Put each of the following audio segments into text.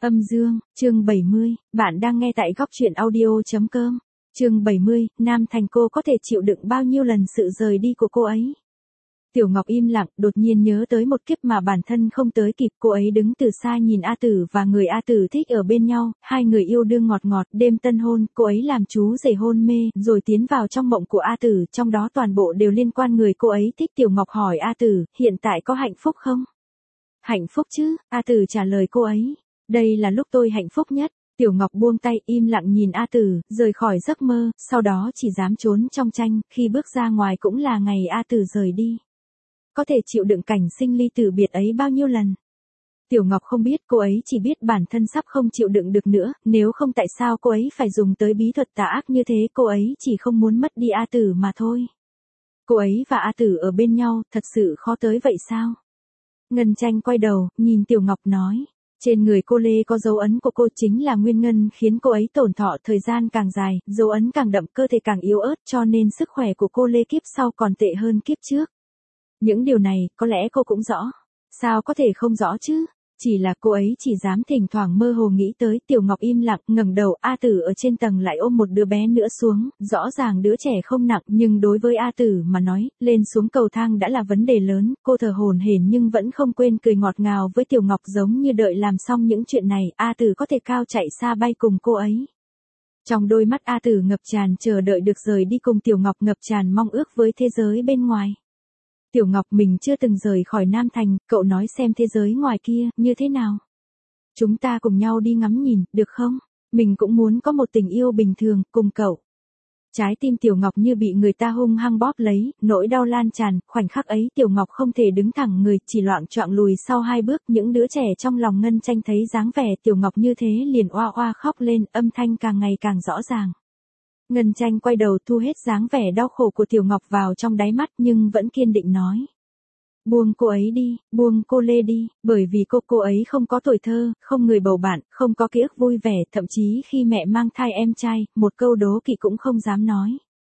Âm Dương, chương 70, bạn đang nghe tại góc truyện audio.com. Chương 70, Nam Thành cô có thể chịu đựng bao nhiêu lần sự rời đi của cô ấy. Tiểu Ngọc im lặng, đột nhiên nhớ tới một kiếp mà bản thân không tới kịp. Cô ấy đứng từ xa nhìn A Tử và người A Tử thích ở bên nhau, hai người yêu đương ngọt ngọt, đêm tân hôn, cô ấy làm chú rể hôn mê, rồi tiến vào trong mộng của A Tử, trong đó toàn bộ đều liên quan người cô ấy thích. Tiểu Ngọc hỏi A Tử, hiện tại có hạnh phúc không? Hạnh phúc chứ, A Tử trả lời cô ấy. Đây là lúc tôi hạnh phúc nhất. Tiểu Ngọc buông tay im lặng nhìn A Tử, rời khỏi giấc mơ, sau đó chỉ dám trốn trong tranh, khi bước ra ngoài cũng là ngày A Tử rời đi. Có thể chịu đựng cảnh sinh ly tử biệt ấy bao nhiêu lần? Tiểu Ngọc không biết, cô ấy chỉ biết bản thân sắp không chịu đựng được nữa, nếu không tại sao cô ấy phải dùng tới bí thuật tà ác như thế, cô ấy chỉ không muốn mất đi A Tử mà thôi. Cô ấy và A Tử ở bên nhau, thật sự khó tới vậy sao? Ngân Tranh quay đầu, nhìn Tiểu Ngọc nói. Trên người cô Lê có dấu ấn của cô, chính là nguyên nhân khiến cô ấy tổn thọ thời gian càng dài, dấu ấn càng đậm, cơ thể càng yếu ớt, cho nên sức khỏe của cô Lê kiếp sau còn tệ hơn kiếp trước. Những điều này, có lẽ cô cũng rõ. Sao có thể không rõ chứ? Chỉ là cô ấy chỉ dám thỉnh thoảng mơ hồ nghĩ tới. Tiểu Ngọc im lặng, ngẩng đầu. A Tử ở trên tầng lại ôm một đứa bé nữa xuống, rõ ràng đứa trẻ không nặng, nhưng đối với A Tử mà nói, lên xuống cầu thang đã là vấn đề lớn. Cô thở hổn hển nhưng vẫn không quên cười ngọt ngào với Tiểu Ngọc, giống như đợi làm xong những chuyện này, A Tử có thể cao chạy xa bay cùng cô ấy. Trong đôi mắt A Tử ngập tràn chờ đợi được rời đi cùng Tiểu Ngọc, ngập tràn mong ước với thế giới bên ngoài. Tiểu Ngọc, mình chưa từng rời khỏi Nam Thành, cậu nói xem thế giới ngoài kia như thế nào. Chúng ta cùng nhau đi ngắm nhìn, được không? Mình cũng muốn có một tình yêu bình thường, cùng cậu. Trái tim Tiểu Ngọc như bị người ta hung hăng bóp lấy, nỗi đau lan tràn, khoảnh khắc ấy Tiểu Ngọc không thể đứng thẳng người, chỉ loạng choạng lùi sau hai bước. Những đứa trẻ trong lòng Ngân Tranh thấy dáng vẻ Tiểu Ngọc như thế liền oa oa khóc lên, âm thanh càng ngày càng rõ ràng. Ngân Tranh quay đầu thu hết dáng vẻ đau khổ của Tiểu Ngọc vào trong đáy mắt, nhưng vẫn kiên định nói. Buông cô ấy đi, buông cô Lê đi, bởi vì cô ấy không có tuổi thơ, không người bầu bạn, không có ký ức vui vẻ, thậm chí khi mẹ mang thai em trai, một câu đố kỵ cũng không dám nói.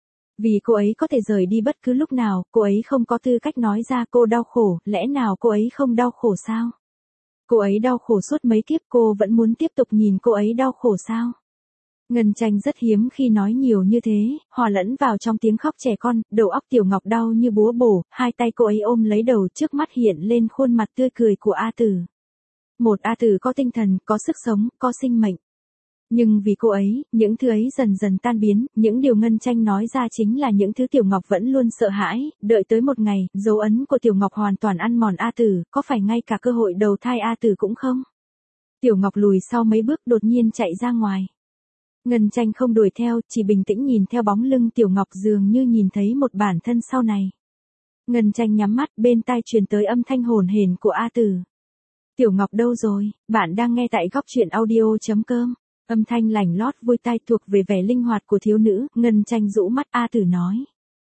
Vì cô ấy có thể rời đi bất cứ lúc nào, cô ấy không có tư cách nói ra cô đau khổ, lẽ nào cô ấy không đau khổ sao? Cô ấy đau khổ suốt mấy kiếp, cô vẫn muốn tiếp tục nhìn cô ấy đau khổ sao? Ngân Tranh rất hiếm khi nói nhiều như thế, hòa lẫn vào trong tiếng khóc trẻ con, đầu óc Tiểu Ngọc đau như búa bổ, hai tay cô ấy ôm lấy đầu, trước mắt hiện lên khuôn mặt tươi cười của A Tử. Một A Tử có tinh thần, có sức sống, có sinh mệnh. Nhưng vì cô ấy, những thứ ấy dần dần tan biến, những điều Ngân Tranh nói ra chính là những thứ Tiểu Ngọc vẫn luôn sợ hãi, đợi tới một ngày, dấu ấn của Tiểu Ngọc hoàn toàn ăn mòn A Tử, có phải ngay cả cơ hội đầu thai A Tử cũng không? Tiểu Ngọc lùi sau mấy bước, đột nhiên chạy ra ngoài. Ngân Tranh không đuổi theo, chỉ bình tĩnh nhìn theo bóng lưng Tiểu Ngọc, dường như nhìn thấy một bản thân sau này. Ngân Tranh nhắm mắt, bên tai truyền tới âm thanh hồn hển của A Tử. Tiểu Ngọc đâu rồi? Bạn đang nghe tại góc truyện audio.com. Âm thanh lành lót vui tai thuộc về vẻ linh hoạt của thiếu nữ. Ngân Tranh rũ mắt. A Tử nói.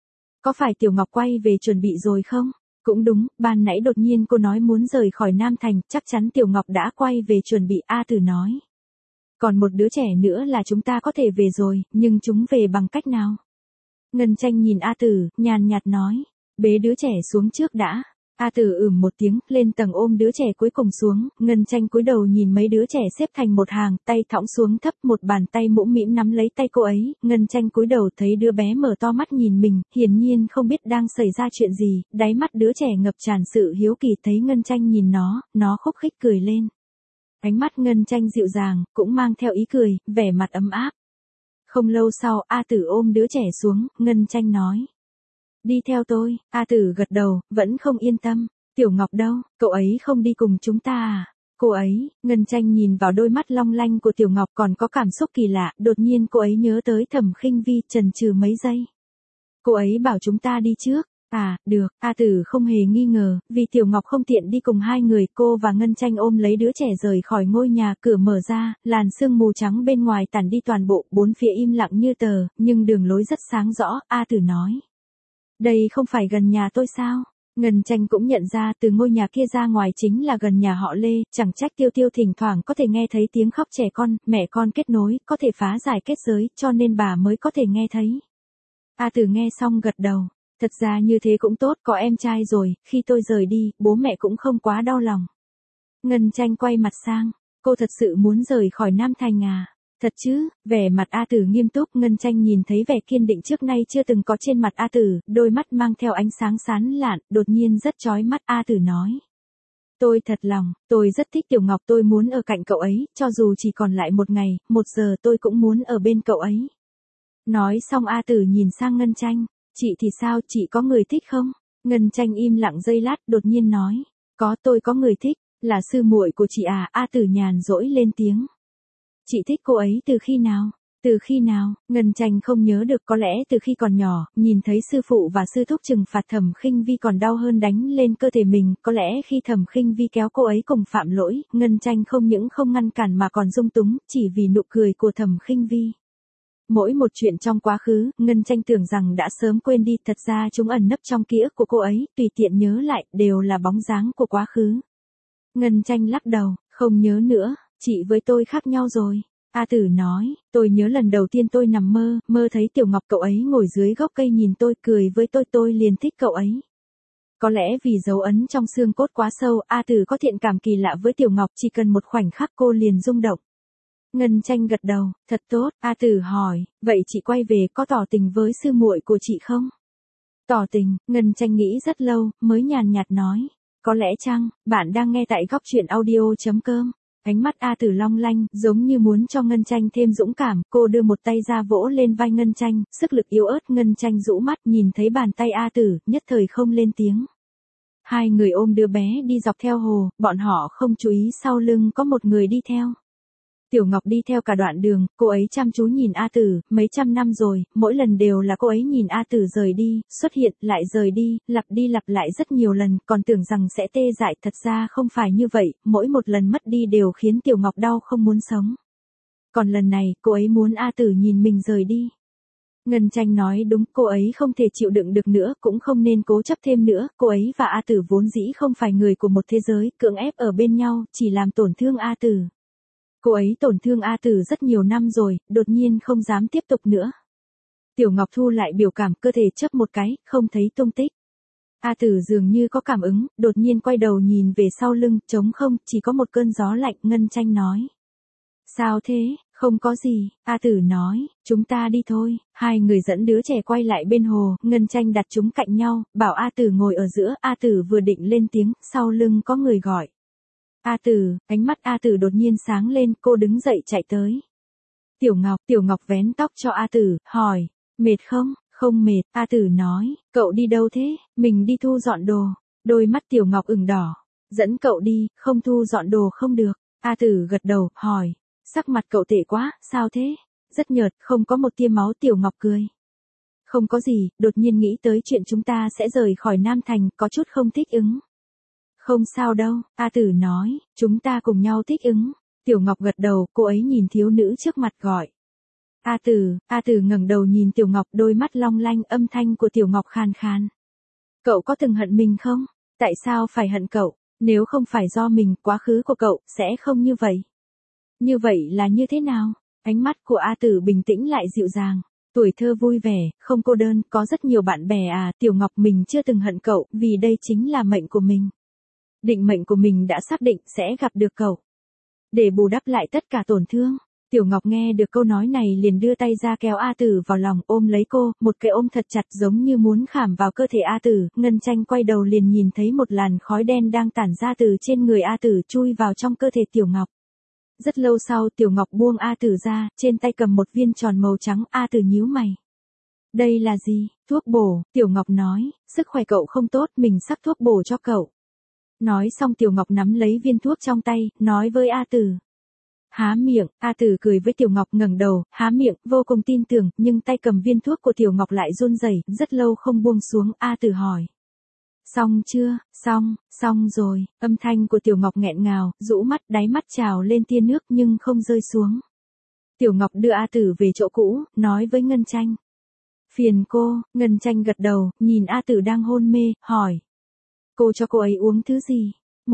Có phải Tiểu Ngọc quay về chuẩn bị rồi không? Cũng đúng, ban nãy đột nhiên cô nói muốn rời khỏi Nam Thành, chắc chắn Tiểu Ngọc đã quay về chuẩn bị. A Tử nói. Còn một đứa trẻ nữa là chúng ta có thể về rồi, nhưng chúng về bằng cách nào? Ngân Tranh nhìn A Tử, nhàn nhạt nói. Bế đứa trẻ xuống trước đã. A Tử một tiếng, lên tầng ôm đứa trẻ cuối cùng xuống. Ngân Tranh cúi đầu nhìn mấy đứa trẻ xếp thành một hàng, tay thõng xuống thấp, một bàn tay mũm mĩm nắm lấy tay cô ấy. Ngân Tranh cúi đầu thấy đứa bé mở to mắt nhìn mình, hiển nhiên không biết đang xảy ra chuyện gì, đáy mắt đứa trẻ ngập tràn sự hiếu kỳ. Thấy Ngân Tranh nhìn nó khúc khích cười lên. Ánh mắt Ngân Tranh dịu dàng, cũng mang theo ý cười, vẻ mặt ấm áp. Không lâu sau, A Tử ôm đứa trẻ xuống, Ngân Tranh nói. Đi theo tôi. A Tử gật đầu, vẫn không yên tâm. Tiểu Ngọc đâu, cậu ấy không đi cùng chúng ta à? Cô ấy, Ngân Tranh nhìn vào đôi mắt long lanh của Tiểu Ngọc còn có cảm xúc kỳ lạ, đột nhiên cô ấy nhớ tới Thẩm Khinh Vi, chần chừ mấy giây. Cô ấy bảo chúng ta đi trước. À, được, A Tử không hề nghi ngờ, vì Tiểu Ngọc không tiện đi cùng hai người, cô và Ngân Tranh ôm lấy đứa trẻ rời khỏi ngôi nhà, cửa mở ra, làn sương mù trắng bên ngoài tản đi toàn bộ, bốn phía im lặng như tờ, nhưng đường lối rất sáng rõ. A Tử nói. Đây không phải gần nhà tôi sao? Ngân Tranh cũng nhận ra từ ngôi nhà kia ra ngoài chính là gần nhà họ Lê, chẳng trách Tiêu Tiêu thỉnh thoảng có thể nghe thấy tiếng khóc trẻ con, mẹ con kết nối, có thể phá giải kết giới, cho nên bà mới có thể nghe thấy. A Tử nghe xong gật đầu. Thật ra như thế cũng tốt, có em trai rồi, khi tôi rời đi, bố mẹ cũng không quá đau lòng. Ngân Tranh quay mặt sang. Cô thật sự muốn rời khỏi Nam Thành à? Thật chứ? Vẻ mặt A Tử nghiêm túc, Ngân Tranh nhìn thấy vẻ kiên định trước nay chưa từng có trên mặt A Tử, đôi mắt mang theo ánh sáng sán lạn, đột nhiên rất chói mắt. A Tử nói. Tôi thật lòng, tôi rất thích Tiểu Ngọc, tôi muốn ở cạnh cậu ấy, cho dù chỉ còn lại 1 ngày, 1 giờ tôi cũng muốn ở bên cậu ấy. Nói xong A Tử nhìn sang Ngân Tranh, chị thì sao, chị có người thích không? Ngân Tranh im lặng giây lát, đột nhiên nói, có, tôi có người thích, là sư muội của chị à? A Tử nhàn rỗi lên tiếng. Chị thích cô ấy từ khi nào? Từ khi nào? Ngân Tranh không nhớ được, có lẽ từ khi còn nhỏ, nhìn thấy sư phụ và sư thúc trừng phạt Thẩm Khinh Vi còn đau hơn đánh lên cơ thể mình, có lẽ khi Thẩm Khinh Vi kéo cô ấy cùng phạm lỗi, Ngân Tranh không những không ngăn cản mà còn dung túng, chỉ vì nụ cười của Thẩm Khinh Vi. Mỗi một chuyện trong quá khứ, Ngân Tranh tưởng rằng đã sớm quên đi, thật ra chúng ẩn nấp trong ký ức của cô ấy, tùy tiện nhớ lại, đều là bóng dáng của quá khứ. Ngân Tranh lắc đầu, không nhớ nữa, chị với tôi khác nhau rồi. A Tử nói, tôi nhớ lần đầu tiên tôi nằm mơ thấy Tiểu Ngọc, cậu ấy ngồi dưới gốc cây nhìn tôi, cười với tôi liền thích cậu ấy. Có lẽ vì dấu ấn trong xương cốt quá sâu, A Tử có thiện cảm kỳ lạ với Tiểu Ngọc, chỉ cần một khoảnh khắc cô liền rung động. Ngân Tranh gật đầu, thật tốt. A Tử hỏi, vậy chị quay về có tỏ tình với sư muội của chị không? Tỏ tình? Ngân Tranh nghĩ rất lâu, mới nhàn nhạt nói, có lẽ chăng? Bạn đang nghe tại góc truyện audio.com. Ánh mắt A Tử long lanh, giống như muốn cho Ngân Tranh thêm dũng cảm, cô đưa một tay ra vỗ lên vai Ngân Tranh, sức lực yếu ớt. Ngân Tranh rũ mắt nhìn thấy bàn tay A Tử, nhất thời không lên tiếng. Hai người ôm đứa bé đi dọc theo hồ, bọn họ không chú ý sau lưng có một người đi theo. Tiểu Ngọc đi theo cả đoạn đường, cô ấy chăm chú nhìn A Tử, mấy trăm năm rồi, mỗi lần đều là cô ấy nhìn A Tử rời đi, xuất hiện, lại rời đi lặp lại rất nhiều lần, còn tưởng rằng sẽ tê dại, thật ra không phải như vậy, mỗi một lần mất đi đều khiến Tiểu Ngọc đau không muốn sống. Còn lần này, cô ấy muốn A Tử nhìn mình rời đi. Ngân Tranh nói đúng, cô ấy không thể chịu đựng được nữa, cũng không nên cố chấp thêm nữa, cô ấy và A Tử vốn dĩ không phải người của một thế giới, cưỡng ép ở bên nhau, chỉ làm tổn thương A Tử. Cô ấy tổn thương A Tử rất nhiều năm rồi, đột nhiên không dám tiếp tục nữa. Tiểu Ngọc thu lại biểu cảm, cơ thể chớp một cái, không thấy tung tích. A Tử dường như có cảm ứng, đột nhiên quay đầu nhìn về sau lưng, trống không, chỉ có một cơn gió lạnh. Ngân Tranh nói. Sao thế? Không có gì. A Tử nói, chúng ta đi thôi. Hai người dẫn đứa trẻ quay lại bên hồ, Ngân Tranh đặt chúng cạnh nhau, bảo A Tử ngồi ở giữa. A Tử vừa định lên tiếng, sau lưng có người gọi. A Tử, ánh mắt A Tử đột nhiên sáng lên, cô đứng dậy chạy tới. Tiểu Ngọc vén tóc cho A Tử, hỏi, mệt không? Không mệt. A Tử nói, cậu đi đâu thế? Mình đi thu dọn đồ. Đôi mắt Tiểu Ngọc ửng đỏ. Dẫn cậu đi, không thu dọn đồ không được. A Tử gật đầu, hỏi, sắc mặt cậu tệ quá, sao thế? Rất nhợt, không có một tia máu. Tiểu Ngọc cười. Không có gì, đột nhiên nghĩ tới chuyện chúng ta sẽ rời khỏi Nam Thành, có chút không thích ứng. Không sao đâu, A Tử nói, chúng ta cùng nhau thích ứng. Tiểu Ngọc gật đầu, cô ấy nhìn thiếu nữ trước mặt gọi. A Tử ngẩng đầu nhìn Tiểu Ngọc, đôi mắt long lanh, âm thanh của Tiểu Ngọc khàn khàn. Cậu có từng hận mình không? Tại sao phải hận cậu? Nếu không phải do mình, quá khứ của cậu sẽ không như vậy. Như vậy là như thế nào? Ánh mắt của A Tử bình tĩnh lại dịu dàng. Tuổi thơ vui vẻ, không cô đơn, có rất nhiều bạn bè à. Tiểu Ngọc, mình chưa từng hận cậu, vì đây chính là mệnh của mình. Định mệnh của mình đã xác định sẽ gặp được cậu. Để bù đắp lại tất cả tổn thương. Tiểu Ngọc nghe được câu nói này liền đưa tay ra kéo A Tử vào lòng, ôm lấy cô, một cái ôm thật chặt giống như muốn khảm vào cơ thể A Tử. Ngân Tranh quay đầu liền nhìn thấy một làn khói đen đang tản ra từ trên người A Tử, chui vào trong cơ thể Tiểu Ngọc. Rất lâu sau, Tiểu Ngọc buông A Tử ra, trên tay cầm một viên tròn màu trắng. A Tử nhíu mày. Đây là gì? Thuốc bổ. Tiểu Ngọc nói, sức khỏe cậu không tốt, mình sắc thuốc bổ cho cậu. Nói xong Tiểu Ngọc nắm lấy viên thuốc trong tay, nói với A Tử. Há miệng. A Tử cười với Tiểu Ngọc, ngẩng đầu, há miệng, vô cùng tin tưởng, nhưng tay cầm viên thuốc của Tiểu Ngọc lại run rẩy, rất lâu không buông xuống. A Tử hỏi. Xong chưa? Xong rồi. Âm thanh của Tiểu Ngọc nghẹn ngào, rũ mắt, đáy mắt trào lên tia nước nhưng không rơi xuống. Tiểu Ngọc đưa A Tử về chỗ cũ, nói với Ngân Tranh. Phiền cô. Ngân Tranh gật đầu, nhìn A Tử đang hôn mê, hỏi. Cô cho cô ấy uống thứ gì?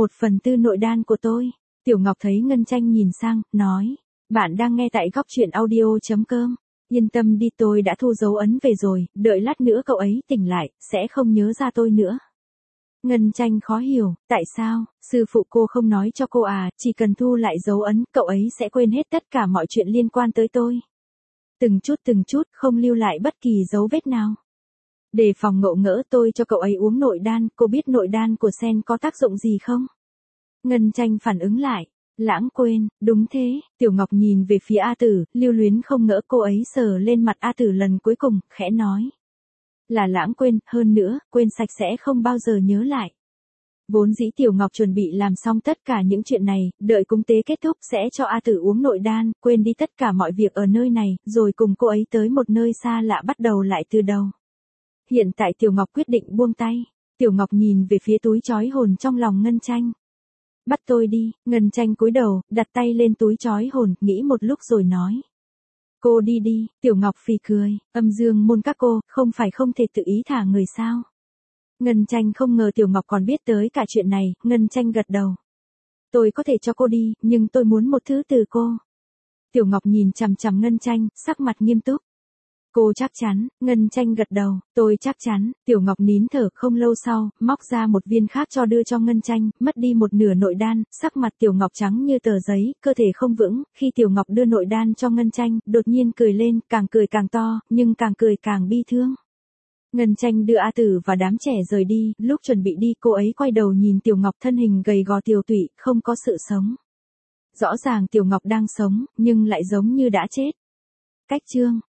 1/4 nội đan của tôi. Tiểu Ngọc thấy Ngân Tranh nhìn sang, nói. Bạn đang nghe tại góc truyện audio.com. Yên tâm đi, tôi đã thu dấu ấn về rồi, đợi lát nữa cậu ấy tỉnh lại, sẽ không nhớ ra tôi nữa. Ngân Tranh khó hiểu, tại sao, sư phụ cô không nói cho cô à, chỉ cần thu lại dấu ấn, cậu ấy sẽ quên hết tất cả mọi chuyện liên quan tới tôi. Từng chút, không lưu lại bất kỳ dấu vết nào. Để phòng ngộ ngỡ tôi cho cậu ấy uống nội đan, cô biết nội đan của sen có tác dụng gì không? Ngân Tranh phản ứng lại. Lãng quên, đúng thế, Tiểu Ngọc nhìn về phía A Tử, lưu luyến không ngỡ cô ấy sờ lên mặt A Tử lần cuối cùng, khẽ nói. Là lãng quên, hơn nữa, quên sạch sẽ không bao giờ nhớ lại. Vốn dĩ Tiểu Ngọc chuẩn bị làm xong tất cả những chuyện này, đợi cúng tế kết thúc sẽ cho A Tử uống nội đan, quên đi tất cả mọi việc ở nơi này, rồi cùng cô ấy tới một nơi xa lạ bắt đầu lại từ đầu. Hiện tại Tiểu Ngọc quyết định buông tay. Tiểu Ngọc nhìn về phía túi trói hồn trong lòng Ngân Tranh. Bắt tôi đi, Ngân Tranh cúi đầu, đặt tay lên túi trói hồn, nghĩ một lúc rồi nói. Cô đi đi, Tiểu Ngọc phì cười, âm dương môn các cô, không phải không thể tự ý thả người sao. Ngân Tranh không ngờ Tiểu Ngọc còn biết tới cả chuyện này, Ngân Tranh gật đầu. Tôi có thể cho cô đi, nhưng tôi muốn một thứ từ cô. Tiểu Ngọc nhìn chằm chằm Ngân Tranh, sắc mặt nghiêm túc. Cô chắc chắn, Ngân Tranh gật đầu, tôi chắc chắn, Tiểu Ngọc nín thở không lâu sau, móc ra một viên khác cho đưa cho Ngân Tranh, mất đi một nửa nội đan, sắc mặt Tiểu Ngọc trắng như tờ giấy, cơ thể không vững, khi Tiểu Ngọc đưa nội đan cho Ngân Tranh, đột nhiên cười lên, càng cười càng to, nhưng càng cười càng bi thương. Ngân Tranh đưa A Tử và đám trẻ rời đi, lúc chuẩn bị đi cô ấy quay đầu nhìn Tiểu Ngọc thân hình gầy gò tiều tụy, không có sự sống. Rõ ràng Tiểu Ngọc đang sống, nhưng lại giống như đã chết. Cách chương